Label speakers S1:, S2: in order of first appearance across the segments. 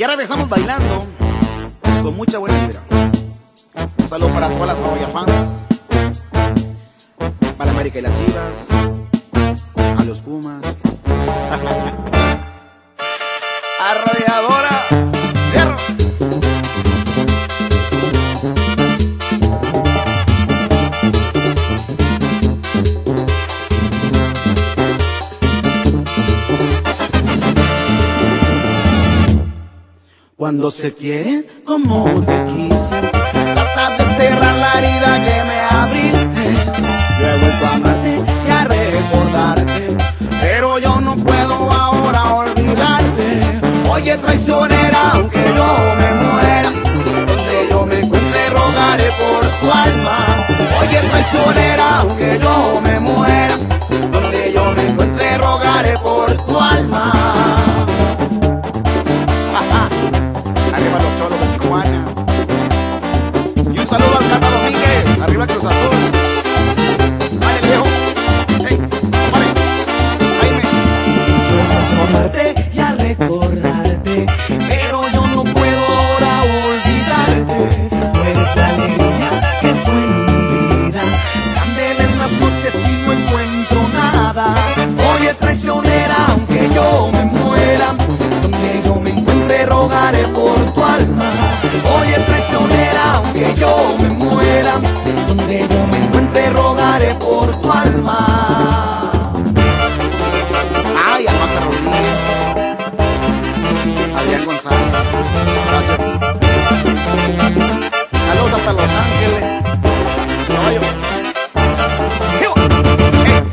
S1: Ya regresamos bailando con mucha buena vibra. Un saludo para todas las Saboya fans, para América y las Chivas, a los Pumas, Arrolladora, Fierro. Cuando se quiere como te quise, tratas de cerrar la herida que me abriste. Yo he vuelto a amarte y a recordarte, pero yo no puedo ahora olvidarte. Oye traicionera, aunque yo me muera, donde yo me encuentre rogaré por tu alma. Oye traicionera, aunque yo me muera, donde yo me encuentre rogaré por tu alma. Arriba los cholos de Tijuana. Y un saludo al Cata Domínguez. Arriba Cruz Azul. Vale, viejo. Hey, vale. Jaime.
S2: Yo amarte y a recordarte, pero yo no puedo ahora olvidarte. Tú eres la alegría que fue en mi vida, candela en las noches y no encuentro nada. Oye traicionera, aunque yo me muera, donde yo me encuentre rogaré por tu alma. Oye traicionera, aunque yo me muera, donde yo me encuentre rogaré por tu alma.
S1: Ay, Almasa Rodríguez. Adrián González. Gracias. Saludos hasta Los Ángeles. Caballo. Hey.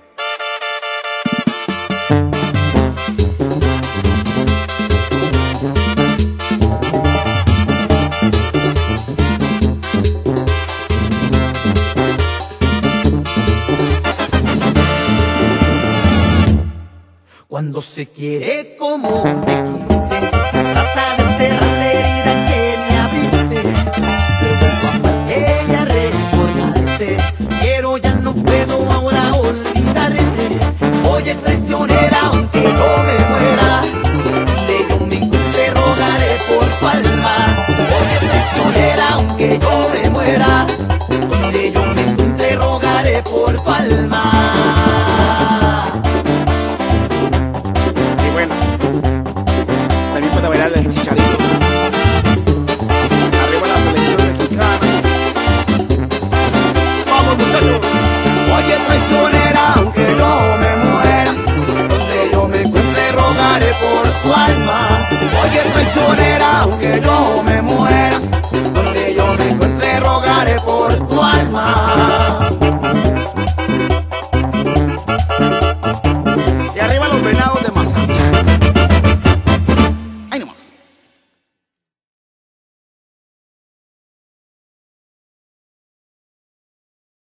S2: Cuando se quiere como te quise, trata de cerrar la herida que me abriste. Te vuelvo a amarte y a recordarte, pero ya no puedo ahora olvidarte. Oye traicionera, aunque yo me muera, donde yo me encuentre rogaré por tu alma. Oye traicionera, aunque yo me muera, donde yo me encuentre rogaré por tu alma.
S1: También puede bailar el Chicharito. Arriba la selección mexicana. Vamos muchachos.
S2: Oye traicionera, aunque yo me muera, donde yo me encuentre rogaré por tu alma. Oye traicionera, aunque yo me muera,